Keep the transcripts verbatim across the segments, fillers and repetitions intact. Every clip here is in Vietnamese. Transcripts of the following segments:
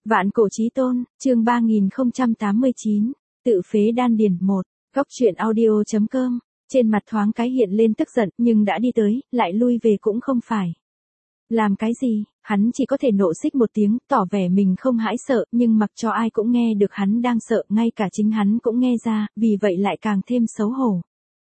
Vạn cổ chí tôn, chương ba nghìn không trăm tám mươi chín, tự phế đan điền một, góc truyện audio chấm com, trên mặt thoáng cái hiện lên tức giận, nhưng đã đi tới, lại lui về cũng không phải. Làm cái gì, hắn chỉ có thể nộ xích một tiếng, tỏ vẻ mình không hãi sợ, nhưng mặc cho ai cũng nghe được hắn đang sợ, ngay cả chính hắn cũng nghe ra, vì vậy lại càng thêm xấu hổ.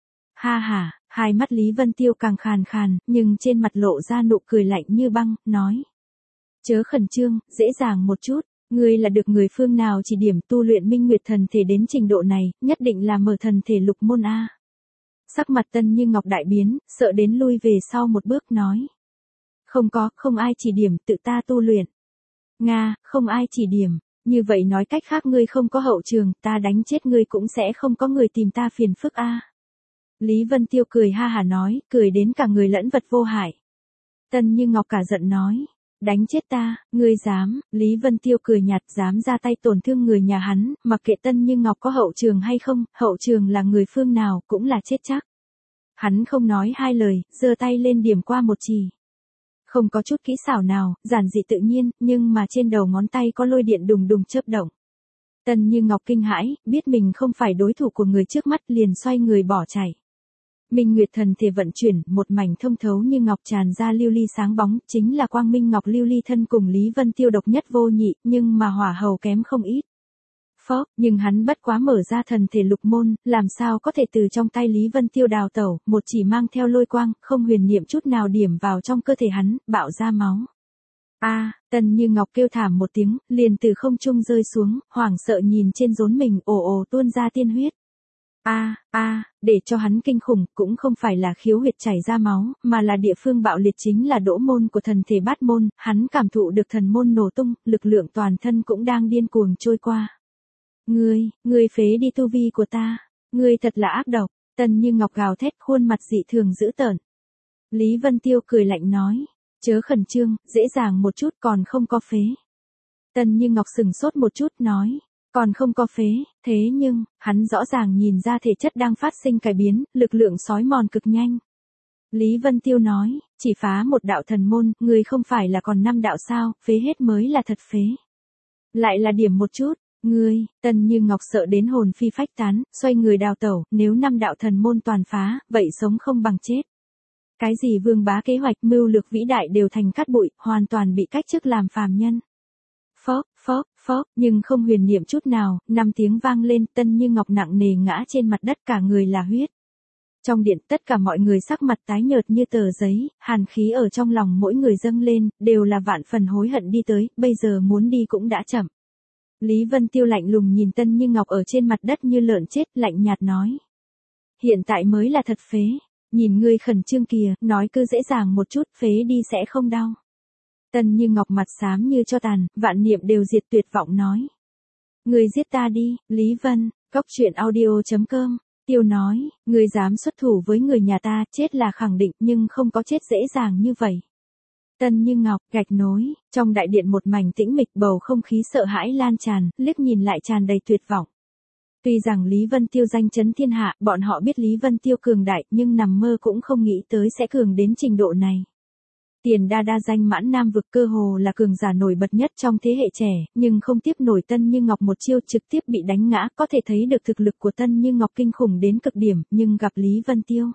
Ha ha, hai mắt Lý Vân Tiêu càng khàn khàn, nhưng trên mặt lộ ra nụ cười lạnh như băng, nói. Chớ khẩn trương, dễ dàng một chút. Ngươi là được người phương nào chỉ điểm tu luyện minh nguyệt thần thể đến trình độ này, nhất định là mở thần thể lục môn A. Sắc mặt Tân Như Ngọc đại biến, sợ đến lui về sau một bước nói. Không có, không ai chỉ điểm, tự ta tu luyện. Nga, không ai chỉ điểm, như vậy nói cách khác ngươi không có hậu trường, ta đánh chết ngươi cũng sẽ không có người tìm ta phiền phức A. Lý Vân Tiêu cười ha hà nói, cười đến cả người lẫn vật vô hại. Tân Như Ngọc cả giận nói. Đánh chết ta, ngươi dám, Lý Vân Tiêu cười nhạt, dám ra tay tổn thương người nhà hắn, mặc kệ Tân Như Ngọc có hậu trường hay không, hậu trường là người phương nào, cũng là chết chắc. Hắn không nói hai lời, giơ tay lên điểm qua một chì. Không có chút kỹ xảo nào, giản dị tự nhiên, nhưng mà trên đầu ngón tay có lôi điện đùng đùng chớp động. Tân Như Ngọc kinh hãi, biết mình không phải đối thủ của người trước mắt, liền xoay người bỏ chạy. Minh Nguyệt thần thể vận chuyển, một mảnh thông thấu như ngọc tràn ra lưu ly sáng bóng, chính là quang minh ngọc lưu ly thân cùng Lý Vân Tiêu độc nhất vô nhị, nhưng mà hỏa hầu kém không ít. Phó, nhưng hắn bất quá mở ra thần thể lục môn, làm sao có thể từ trong tay Lý Vân Tiêu đào tẩu, một chỉ mang theo lôi quang, không huyền niệm chút nào điểm vào trong cơ thể hắn, bạo ra máu. A, à, Tân Như Ngọc kêu thảm một tiếng, liền từ không trung rơi xuống, hoảng sợ nhìn trên rốn mình, ồ ồ tuôn ra tiên huyết. A, a, để cho hắn kinh khủng, cũng không phải là khiếu huyệt chảy ra máu, mà là địa phương bạo liệt chính là đỗ môn của thần thể bát môn, hắn cảm thụ được thần môn nổ tung, lực lượng toàn thân cũng đang điên cuồng trôi qua. Ngươi, ngươi phế đi tu vi của ta, ngươi thật là ác độc, Tân Như Ngọc gào thét, khuôn mặt dị thường dữ tợn. Lý Vân Tiêu cười lạnh nói, chớ khẩn trương, dễ dàng một chút còn không có phế. Tân Như Ngọc sừng sốt một chút nói. Còn không có phế, thế nhưng, hắn rõ ràng nhìn ra thể chất đang phát sinh cải biến, lực lượng sói mòn cực nhanh. Lý Vân Tiêu nói, chỉ phá một đạo thần môn, người không phải là còn năm đạo sao, phế hết mới là thật phế. Lại là điểm một chút, ngươi, Tân Như Ngọc sợ đến hồn phi phách tán, xoay người đào tẩu, nếu năm đạo thần môn toàn phá, vậy sống không bằng chết. Cái gì vương bá kế hoạch mưu lược vĩ đại đều thành cát bụi, hoàn toàn bị cách chức làm phàm nhân. Phóp, phóp, phóp, nhưng không huyền niệm chút nào, năm tiếng vang lên, Tân Như Ngọc nặng nề ngã trên mặt đất, cả người là huyết. Trong điện tất cả mọi người sắc mặt tái nhợt như tờ giấy, hàn khí ở trong lòng mỗi người dâng lên, đều là vạn phần hối hận đi tới, bây giờ muốn đi cũng đã chậm. Lý Vân Tiêu lạnh lùng nhìn Tân Như Ngọc ở trên mặt đất như lợn chết, lạnh nhạt nói. Hiện tại mới là thật phế, nhìn ngươi khẩn trương kìa, nói cứ dễ dàng một chút, phế đi sẽ không đau. Tân Như Ngọc mặt xám như cho tàn, vạn niệm đều diệt tuyệt vọng nói. Người giết ta đi, Lý Vân, góc truyện audio chấm com, Tiêu nói, người dám xuất thủ với người nhà ta, chết là khẳng định, nhưng không có chết dễ dàng như vậy. Tân Như Ngọc, gạch nối, trong đại điện một mảnh tĩnh mịch, bầu không khí sợ hãi lan tràn, liếc nhìn lại tràn đầy tuyệt vọng. Tuy rằng Lý Vân Tiêu danh chấn thiên hạ, bọn họ biết Lý Vân Tiêu cường đại, nhưng nằm mơ cũng không nghĩ tới sẽ cường đến trình độ này. Tiền đa đa danh mãn nam vực cơ hồ là cường giả nổi bật nhất trong thế hệ trẻ, nhưng không tiếp nổi Tân Như Ngọc một chiêu trực tiếp bị đánh ngã, có thể thấy được thực lực của Tân Như Ngọc kinh khủng đến cực điểm, nhưng gặp Lý Vân Tiêu.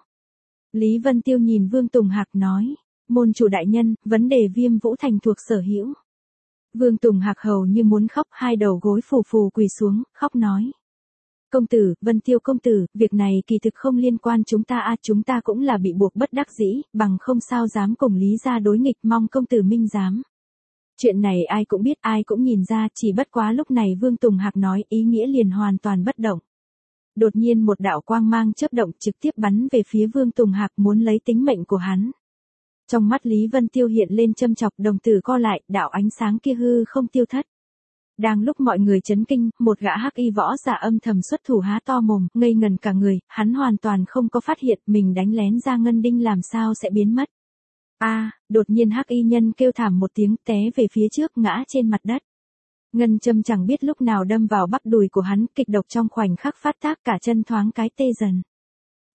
Lý Vân Tiêu nhìn Vương Tùng Hạc nói, môn chủ đại nhân, vấn đề Viêm Vũ Thành thuộc sở hữu. Vương Tùng Hạc hầu như muốn khóc, hai đầu gối phù phù quỳ xuống, khóc nói. Công tử, Vân Tiêu công tử, việc này kỳ thực không liên quan chúng ta a, chúng ta cũng là bị buộc bất đắc dĩ, bằng không sao dám cùng Lý gia đối nghịch, mong công tử minh giám. Chuyện này ai cũng biết, ai cũng nhìn ra, chỉ bất quá lúc này Vương Tùng Hạc nói, ý nghĩa liền hoàn toàn bất động. Đột nhiên một đạo quang mang chớp động trực tiếp bắn về phía Vương Tùng Hạc, muốn lấy tính mệnh của hắn. Trong mắt Lý Vân Tiêu hiện lên châm chọc, đồng tử co lại, đạo ánh sáng kia hư không tiêu thất. Đang lúc mọi người chấn kinh, một gã hắc y võ giả âm thầm xuất thủ há to mồm, ngây ngần cả người, hắn hoàn toàn không có phát hiện mình đánh lén ra ngân đinh làm sao sẽ biến mất. A, à, đột nhiên hắc y nhân kêu thảm một tiếng, té về phía trước, ngã trên mặt đất. Ngân châm chẳng biết lúc nào đâm vào bắp đùi của hắn, kịch độc trong khoảnh khắc phát tác, cả chân thoáng cái tê dần.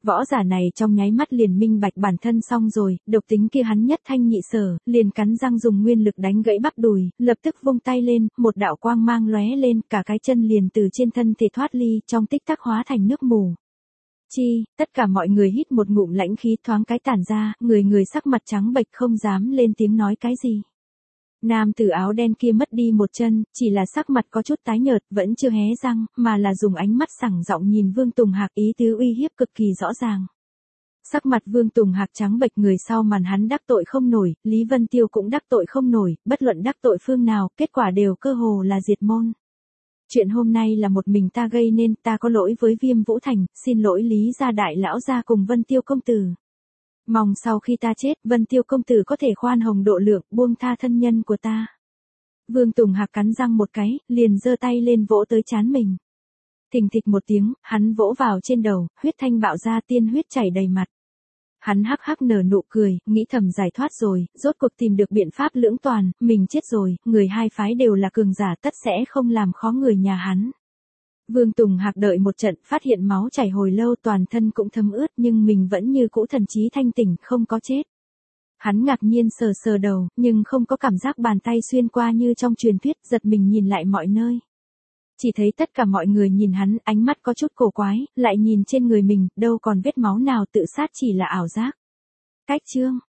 Võ giả này trong nháy mắt liền minh bạch bản thân xong rồi, độc tính kia hắn nhất thanh nhị sở, liền cắn răng dùng nguyên lực đánh gãy bắp đùi, lập tức vung tay lên, một đạo quang mang lóe lên, cả cái chân liền từ trên thân thể thoát ly, trong tích tắc hóa thành nước mù. Chi, tất cả mọi người hít một ngụm lãnh khí thoáng cái tản ra, người người sắc mặt trắng bệch không dám lên tiếng nói cái gì. Nam tử áo đen kia mất đi một chân, chỉ là sắc mặt có chút tái nhợt, vẫn chưa hé răng, mà là dùng ánh mắt sẳng giọng nhìn Vương Tùng Hạc, ý tứ uy hiếp cực kỳ rõ ràng. Sắc mặt Vương Tùng Hạc trắng bệch, người sau màn hắn đắc tội không nổi, Lý Vân Tiêu cũng đắc tội không nổi, bất luận đắc tội phương nào, kết quả đều cơ hồ là diệt môn. Chuyện hôm nay là một mình ta gây nên, ta có lỗi với Viêm Vũ Thành, xin lỗi Lý gia đại lão gia cùng Vân Tiêu công tử. Mong sau khi ta chết, Vân Tiêu công tử có thể khoan hồng độ lượng, buông tha thân nhân của ta. Vương Tùng Hạc cắn răng một cái, liền giơ tay lên vỗ tới trán mình. Thình thịch một tiếng, hắn vỗ vào trên đầu, huyết thanh bạo ra, tiên huyết chảy đầy mặt. Hắn hắc hắc nở nụ cười, nghĩ thầm giải thoát rồi, rốt cuộc tìm được biện pháp lưỡng toàn, mình chết rồi, người hai phái đều là cường giả, tất sẽ không làm khó người nhà hắn. Vương Tùng Hạc đợi một trận, phát hiện máu chảy hồi lâu, toàn thân cũng thấm ướt, nhưng mình vẫn như cũ thần trí thanh tỉnh, không có chết. Hắn ngạc nhiên sờ sờ đầu, nhưng không có cảm giác bàn tay xuyên qua như trong truyền thuyết, giật mình nhìn lại mọi nơi. Chỉ thấy tất cả mọi người nhìn hắn, ánh mắt có chút cổ quái, lại nhìn trên người mình, đâu còn vết máu nào, tự sát chỉ là ảo giác. Cách chương